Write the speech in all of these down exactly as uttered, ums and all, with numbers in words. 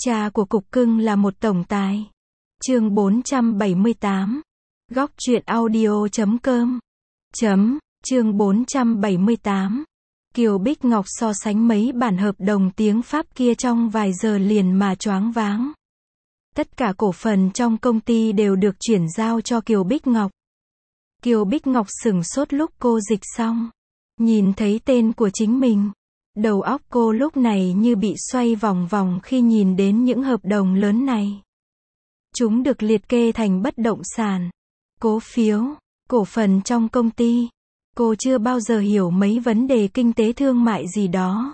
Cha của cục cưng là một tổng tài. Chương bốn trăm bảy mươi tám. Góc truyện audio chấm com. Chấm, chương bốn trăm bảy mươi tám. Kiều Bích Ngọc so sánh mấy bản hợp đồng tiếng Pháp kia trong vài giờ liền mà choáng váng. Tất cả cổ phần trong công ty đều được chuyển giao cho Kiều Bích Ngọc. Kiều Bích Ngọc sửng sốt lúc cô dịch xong. Nhìn thấy tên của chính mình. Đầu óc cô lúc này như bị xoay vòng vòng khi nhìn đến những hợp đồng lớn này. Chúng được liệt kê thành bất động sản, cổ phiếu, cổ phần trong công ty. Cô chưa bao giờ hiểu mấy vấn đề kinh tế thương mại gì đó.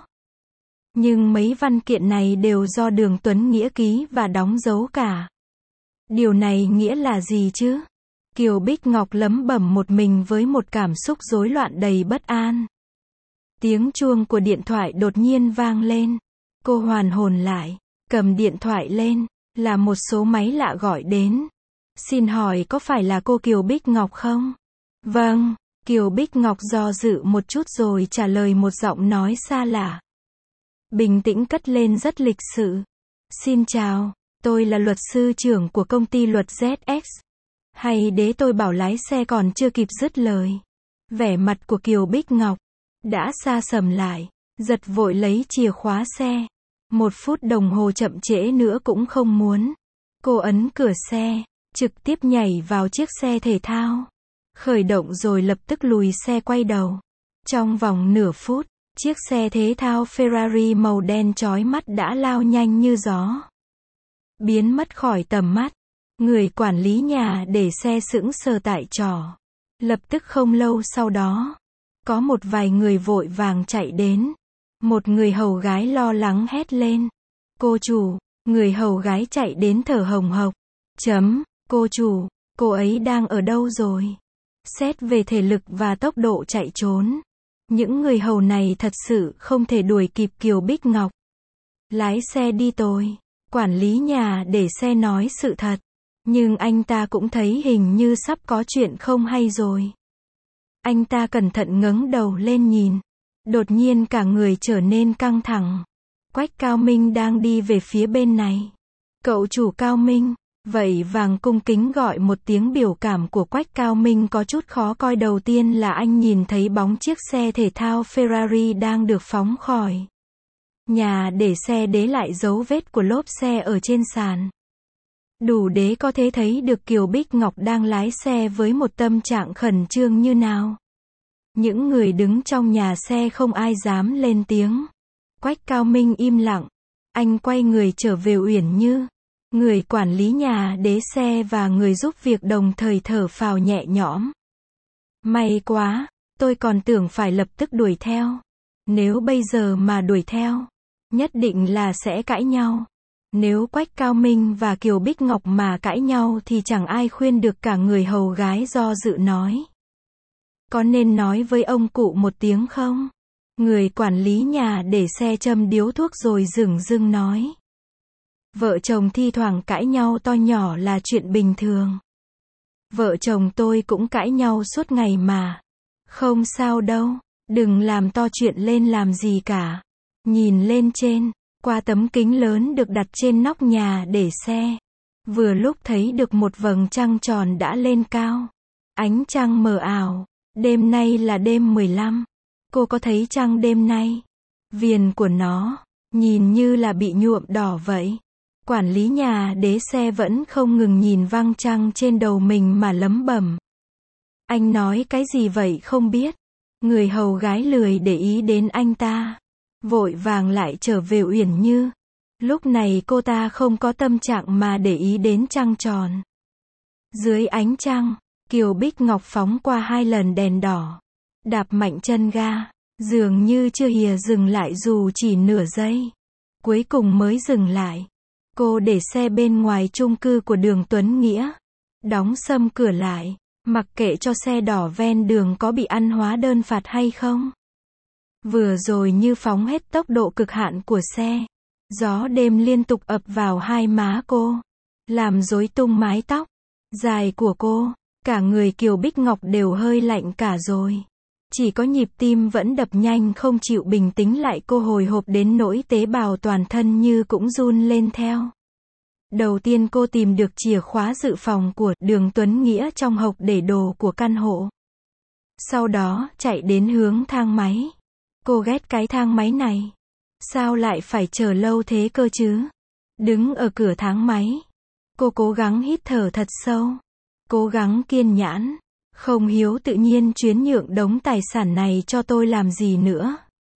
Nhưng mấy văn kiện này đều do Đường Tuấn Nghĩa ký và đóng dấu cả. Điều này nghĩa là gì chứ? Kiều Bích Ngọc lẩm bẩm một mình với một cảm xúc rối loạn đầy bất an. Tiếng chuông của điện thoại đột nhiên vang lên. Cô hoàn hồn lại, cầm điện thoại lên, là một số máy lạ gọi đến. Xin hỏi có phải là cô Kiều Bích Ngọc không? Vâng, Kiều Bích Ngọc do dự một chút rồi trả lời một giọng nói xa lạ. Bình tĩnh cất lên rất lịch sự. Xin chào, tôi là luật sư trưởng của công ty luật Z X. Hay đế tôi bảo lái xe còn chưa kịp dứt lời. Vẻ mặt của Kiều Bích Ngọc đã xa sầm lại, giật vội lấy chìa khóa xe. Một phút đồng hồ chậm trễ nữa cũng không muốn. Cô ấn cửa xe, trực tiếp nhảy vào chiếc xe thể thao. Khởi động rồi lập tức lùi xe quay đầu. Trong vòng nửa phút, chiếc xe thể thao Ferrari màu đen chói mắt đã lao nhanh như gió. Biến mất khỏi tầm mắt. Người quản lý nhà để xe sững sờ tại trỏ. Lập tức không lâu sau đó, có một vài người vội vàng chạy đến. Một người hầu gái lo lắng hét lên. Cô chủ, người hầu gái chạy đến thở hồng hộc. Chấm, cô chủ, cô ấy đang ở đâu rồi? Xét về thể lực và tốc độ chạy trốn, những người hầu này thật sự không thể đuổi kịp Kiều Bích Ngọc. Lái xe đi tôi. Quản lý nhà để xe nói sự thật. Nhưng anh ta cũng thấy hình như sắp có chuyện không hay rồi. Anh ta cẩn thận ngẩng đầu lên nhìn. Đột nhiên cả người trở nên căng thẳng. Quách Cao Minh đang đi về phía bên này. Cậu chủ Cao Minh. Vậy vàng cung kính gọi một tiếng. Biểu cảm của Quách Cao Minh có chút khó coi. Đầu tiên là anh nhìn thấy bóng chiếc xe thể thao Ferrari đang được phóng khỏi nhà để xe để lại dấu vết của lốp xe ở trên sàn. Đủ để có thể thấy được Kiều Bích Ngọc đang lái xe với một tâm trạng khẩn trương như nào. Những người đứng trong nhà xe không ai dám lên tiếng. Quách Cao Minh im lặng. Anh quay người trở về Uyển Như. Người quản lý nhà đế xe và người giúp việc đồng thời thở phào nhẹ nhõm. May quá, tôi còn tưởng phải lập tức đuổi theo. Nếu bây giờ mà đuổi theo, nhất định là sẽ cãi nhau. Nếu Quách Cao Minh và Kiều Bích Ngọc mà cãi nhau thì chẳng ai khuyên được cả. Người hầu gái do dự nói. Có nên nói với ông cụ một tiếng không? Người quản lý nhà để xe châm điếu thuốc rồi dửng dưng nói. Vợ chồng thi thoảng cãi nhau to nhỏ là chuyện bình thường. Vợ chồng tôi cũng cãi nhau suốt ngày mà. Không sao đâu, đừng làm to chuyện lên làm gì cả. Nhìn lên trên, qua tấm kính lớn được đặt trên nóc nhà để xe. Vừa lúc thấy được một vầng trăng tròn đã lên cao. Ánh trăng mờ ảo. Đêm nay là đêm mười lăm. Cô có thấy trăng đêm nay? Viền của nó, nhìn như là bị nhuộm đỏ vậy. Quản lý nhà đế xe vẫn không ngừng nhìn văng trăng trên đầu mình mà lẩm bẩm. Anh nói cái gì vậy không biết. Người hầu gái lười để ý đến anh ta. Vội vàng lại trở về Uyển Như. Lúc này cô ta không có tâm trạng mà để ý đến trăng tròn. Dưới ánh trăng, Kiều Bích Ngọc phóng qua hai lần đèn đỏ. Đạp mạnh chân ga, dường như chưa hìa dừng lại dù chỉ nửa giây. Cuối cùng mới dừng lại. Cô để xe bên ngoài chung cư của Đường Tuấn Nghĩa. Đóng sầm cửa lại, mặc kệ cho xe đỏ ven đường có bị ăn hóa đơn phạt hay không. Vừa rồi như phóng hết tốc độ cực hạn của xe. Gió đêm liên tục ập vào hai má cô, làm rối tung mái tóc dài của cô. Cả người Kiều Bích Ngọc đều hơi lạnh cả rồi. Chỉ có nhịp tim vẫn đập nhanh không chịu bình tĩnh lại, cô hồi hộp đến nỗi tế bào toàn thân như cũng run lên theo. Đầu tiên cô tìm được chìa khóa dự phòng của Đường Tuấn Nghĩa trong hộc để đồ của căn hộ. Sau đó, chạy đến hướng thang máy. Cô ghét cái thang máy này. Sao lại phải chờ lâu thế cơ chứ? Đứng ở cửa thang máy. Cô cố gắng hít thở thật sâu. Cố gắng kiên nhẫn. Không hiếu tự nhiên chuyến nhượng đống tài sản này cho tôi làm gì nữa.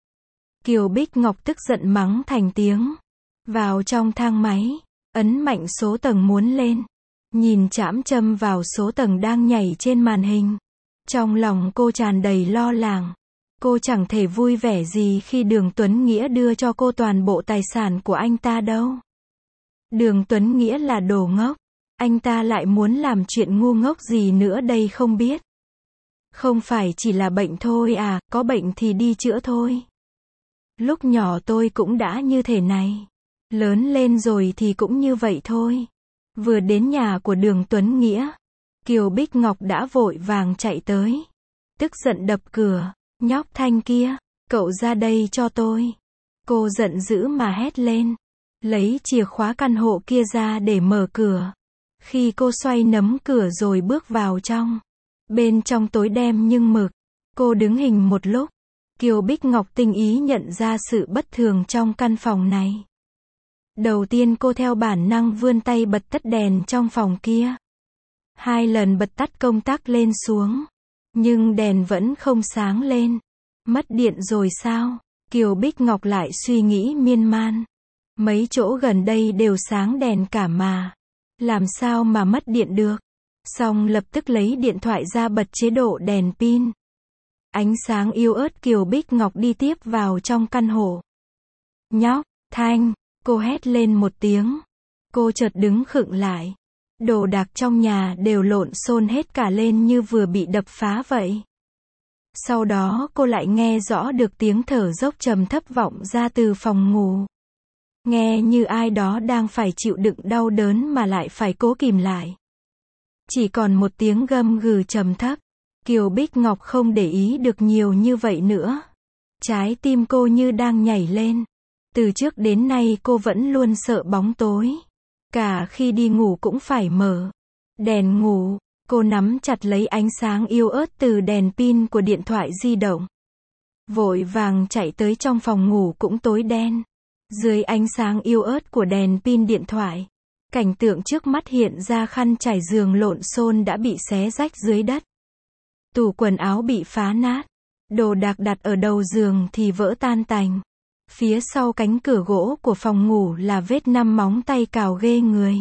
Kiều Bích Ngọc tức giận mắng thành tiếng. Vào trong thang máy. Ấn mạnh số tầng muốn lên. Nhìn chạm châm vào số tầng đang nhảy trên màn hình. Trong lòng cô tràn đầy lo lắng. Cô chẳng thể vui vẻ gì khi Đường Tuấn Nghĩa đưa cho cô toàn bộ tài sản của anh ta đâu. Đường Tuấn Nghĩa là đồ ngốc. Anh ta lại muốn làm chuyện ngu ngốc gì nữa đây không biết. Không phải chỉ là bệnh thôi à, có bệnh thì đi chữa thôi. Lúc nhỏ tôi cũng đã như thế này. Lớn lên rồi thì cũng như vậy thôi. Vừa đến nhà của Đường Tuấn Nghĩa, Kiều Bích Ngọc đã vội vàng chạy tới. Tức giận đập cửa. Nhóc Thanh kia, cậu ra đây cho tôi. Cô giận dữ mà hét lên. Lấy chìa khóa căn hộ kia ra để mở cửa. Khi cô xoay nấm cửa rồi bước vào trong. Bên trong tối đen nhưng mực. Cô đứng hình một lúc. Kiều Bích Ngọc tinh ý nhận ra sự bất thường trong căn phòng này. Đầu tiên cô theo bản năng vươn tay bật tắt đèn trong phòng kia. Hai lần bật tắt công tắc lên xuống. Nhưng đèn vẫn không sáng lên. Mất điện rồi sao? Kiều Bích Ngọc lại suy nghĩ miên man. Mấy chỗ gần đây đều sáng đèn cả mà. Làm sao mà mất điện được? Xong lập tức lấy điện thoại ra bật chế độ đèn pin. Ánh sáng yếu ớt, Kiều Bích Ngọc đi tiếp vào trong căn hộ. Nhóc Thanh, cô hét lên một tiếng. Cô chợt đứng khựng lại. Đồ đạc trong nhà đều lộn xộn hết cả lên như vừa bị đập phá vậy. Sau đó cô lại nghe rõ được tiếng thở dốc trầm thấp vọng ra từ phòng ngủ. Nghe như ai đó đang phải chịu đựng đau đớn mà lại phải cố kìm lại. Chỉ còn một tiếng gầm gừ trầm thấp. Kiều Bích Ngọc không để ý được nhiều như vậy nữa. Trái tim cô như đang nhảy lên. Từ trước đến nay cô vẫn luôn sợ bóng tối. Cả khi đi ngủ cũng phải mở đèn ngủ. Cô nắm chặt lấy ánh sáng yếu ớt từ đèn pin của điện thoại di động. Vội vàng chạy tới trong phòng ngủ cũng tối đen. Dưới ánh sáng yếu ớt của đèn pin điện thoại, cảnh tượng trước mắt hiện ra khăn trải giường lộn xộn đã bị xé rách dưới đất. Tủ quần áo bị phá nát. Đồ đạc đặt ở đầu giường thì vỡ tan tành. Phía sau cánh cửa gỗ của phòng ngủ là vết năm móng tay cào ghê người.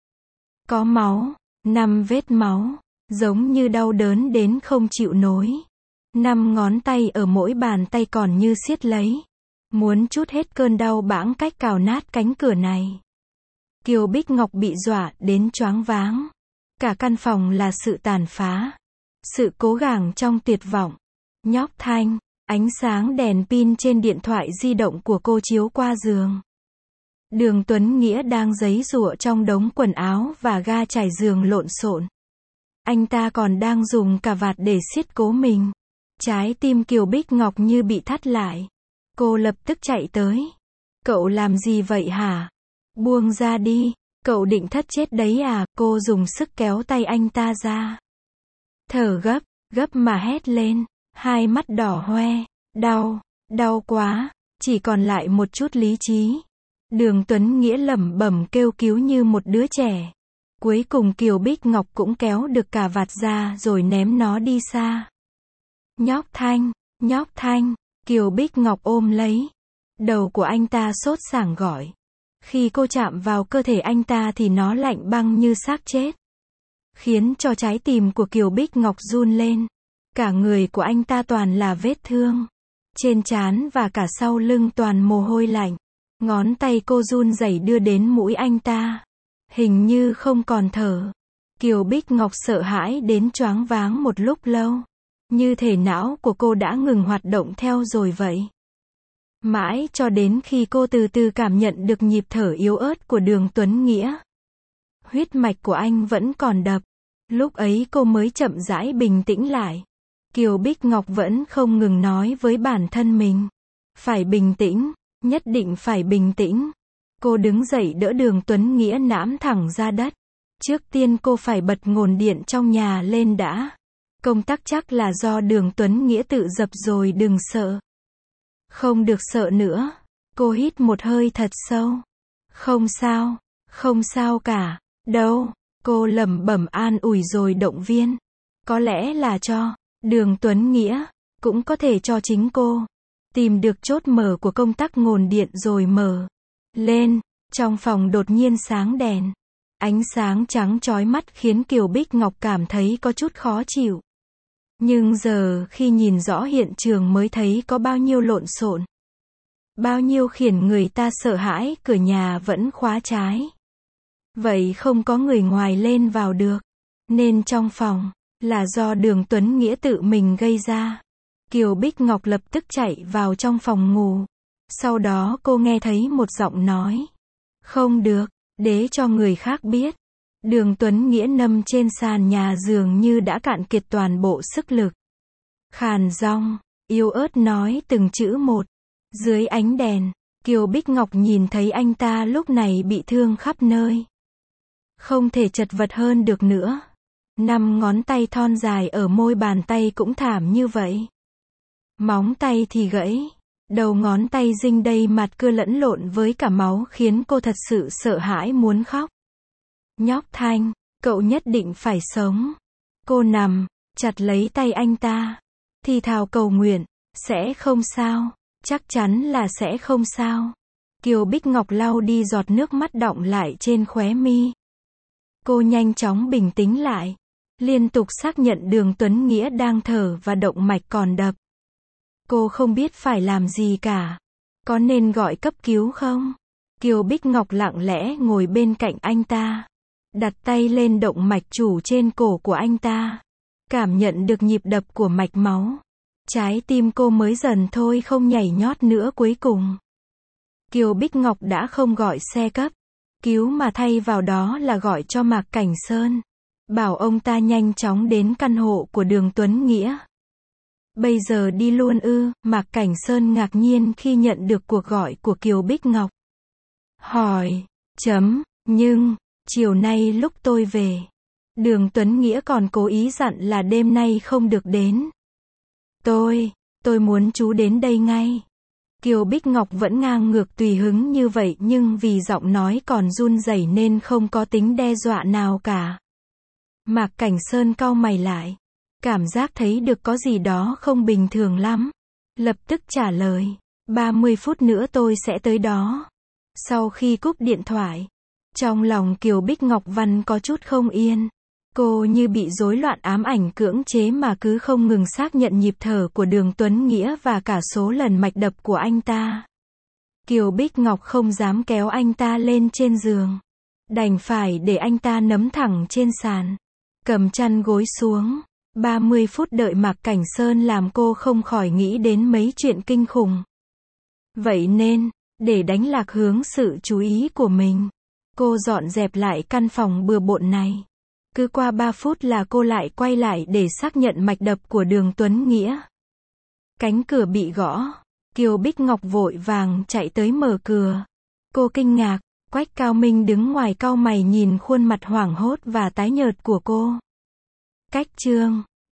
Có máu. Năm vết máu. Giống như đau đớn đến không chịu nổi. Năm ngón tay ở mỗi bàn tay còn như siết lấy. Muốn trút hết cơn đau bãng cách cào nát cánh cửa này. Kiều Bích Ngọc bị dọa đến choáng váng. Cả căn phòng là sự tàn phá. Sự cố gắng trong tuyệt vọng. Nhóc Thanh. Ánh sáng đèn pin trên điện thoại di động của cô chiếu qua giường. Đường Tuấn Nghĩa đang giãy giụa trong đống quần áo và ga trải giường lộn xộn. Anh ta còn đang dùng cà vạt để siết cố mình. Trái tim Kiều Bích Ngọc như bị thắt lại. Cô lập tức chạy tới. Cậu làm gì vậy hả? Buông ra đi. Cậu định thất chết đấy à? Cô dùng sức kéo tay anh ta ra. Thở gấp, gấp mà hét lên. Hai mắt đỏ hoe. Đau, đau quá. Chỉ còn lại một chút lý trí. Đường Tuấn Nghĩa lẩm bẩm kêu cứu như một đứa trẻ. Cuối cùng Kiều Bích Ngọc cũng kéo được cà vạt ra rồi ném nó đi xa. Nhóc Thanh, nhóc Thanh. Kiều Bích Ngọc ôm lấy. Đầu của anh ta sốt sảng gọi. Khi cô chạm vào cơ thể anh ta thì nó lạnh băng như xác chết. Khiến cho trái tim của Kiều Bích Ngọc run lên. Cả người của anh ta toàn là vết thương. Trên trán và cả sau lưng toàn mồ hôi lạnh. Ngón tay cô run rẩy đưa đến mũi anh ta. Hình như không còn thở. Kiều Bích Ngọc sợ hãi đến choáng váng một lúc lâu. Như thể não của cô đã ngừng hoạt động theo rồi vậy. Mãi cho đến khi cô từ từ cảm nhận được nhịp thở yếu ớt của Đường Tuấn Nghĩa. Huyết mạch của anh vẫn còn đập. Lúc ấy cô mới chậm rãi bình tĩnh lại. Kiều Bích Ngọc vẫn không ngừng nói với bản thân mình. Phải bình tĩnh, nhất định phải bình tĩnh. Cô đứng dậy đỡ Đường Tuấn Nghĩa nãm thẳng ra đất. Trước tiên cô phải bật nguồn điện trong nhà lên đã. Công tắc chắc là do Đường Tuấn Nghĩa tự dập rồi, đừng sợ. Không được sợ nữa. Cô hít một hơi thật sâu. Không sao, không sao cả, đâu. Cô lẩm bẩm an ủi rồi động viên. Có lẽ là cho Đường Tuấn Nghĩa, cũng có thể cho chính cô. Tìm được chốt mở của công tắc nguồn điện rồi mở lên. Trong phòng đột nhiên sáng đèn. Ánh sáng trắng chói mắt khiến Kiều Bích Ngọc cảm thấy có chút khó chịu. Nhưng giờ khi nhìn rõ hiện trường mới thấy có bao nhiêu lộn xộn. Bao nhiêu khiến người ta sợ hãi, cửa nhà vẫn khóa trái. Vậy không có người ngoài lên vào được. Nên trong phòng, là do Đường Tuấn Nghĩa tự mình gây ra. Kiều Bích Ngọc lập tức chạy vào trong phòng ngủ. Sau đó cô nghe thấy một giọng nói. Không được, để cho người khác biết. Đường Tuấn Nghĩa nằm trên sàn nhà dường như đã cạn kiệt toàn bộ sức lực. Khàn giọng, yếu ớt nói từng chữ một. Dưới ánh đèn, Kiều Bích Ngọc nhìn thấy anh ta lúc này bị thương khắp nơi. Không thể chật vật hơn được nữa. Năm ngón tay thon dài ở môi bàn tay cũng thảm như vậy. Móng tay thì gãy. Đầu ngón tay dinh đầy mặt cưa lẫn lộn với cả máu khiến cô thật sự sợ hãi muốn khóc. Nhóc Thanh, cậu nhất định phải sống. Cô nằm, chặt lấy tay anh ta. Thì thào cầu nguyện, sẽ không sao, chắc chắn là sẽ không sao. Kiều Bích Ngọc lau đi giọt nước mắt đọng lại trên khóe mi. Cô nhanh chóng bình tĩnh lại. Liên tục xác nhận Đường Tuấn Nghĩa đang thở và động mạch còn đập. Cô không biết phải làm gì cả. Có nên gọi cấp cứu không? Kiều Bích Ngọc lặng lẽ ngồi bên cạnh anh ta. Đặt tay lên động mạch chủ trên cổ của anh ta. Cảm nhận được nhịp đập của mạch máu. Trái tim cô mới dần thôi không nhảy nhót nữa cuối cùng. Kiều Bích Ngọc đã không gọi xe cấp cứu mà thay vào đó là gọi cho Mạc Cảnh Sơn. Bảo ông ta nhanh chóng đến căn hộ của Đường Tuấn Nghĩa. Bây giờ đi luôn ư? Mạc Cảnh Sơn ngạc nhiên khi nhận được cuộc gọi của Kiều Bích Ngọc. Hỏi, chấm, nhưng, chiều nay lúc tôi về, Đường Tuấn Nghĩa còn cố ý dặn là đêm nay không được đến. Tôi, tôi muốn chú đến đây ngay. Kiều Bích Ngọc vẫn ngang ngược tùy hứng như vậy nhưng vì giọng nói còn run rẩy nên không có tính đe dọa nào cả. Mạc Cảnh Sơn cau mày lại. Cảm giác thấy được có gì đó không bình thường lắm. Lập tức trả lời. ba mươi phút nữa tôi sẽ tới đó. Sau khi cúp điện thoại. Trong lòng Kiều Bích Ngọc Văn có chút không yên. Cô như bị rối loạn ám ảnh cưỡng chế mà cứ không ngừng xác nhận nhịp thở của Đường Tuấn Nghĩa và cả số lần mạch đập của anh ta. Kiều Bích Ngọc không dám kéo anh ta lên trên giường. Đành phải để anh ta nấm thẳng trên sàn. Cầm chăn gối xuống. ba mươi phút đợi Mạc Cảnh Sơn làm cô không khỏi nghĩ đến mấy chuyện kinh khủng. Vậy nên, để đánh lạc hướng sự chú ý của mình, cô dọn dẹp lại căn phòng bừa bộn này. Cứ qua ba phút là cô lại quay lại để xác nhận mạch đập của Đường Tuấn Nghĩa. Cánh cửa bị gõ. Kiều Bích Ngọc vội vàng chạy tới mở cửa. Cô kinh ngạc, Quách Cao Minh đứng ngoài cau mày nhìn khuôn mặt hoảng hốt và tái nhợt của cô. Cách chương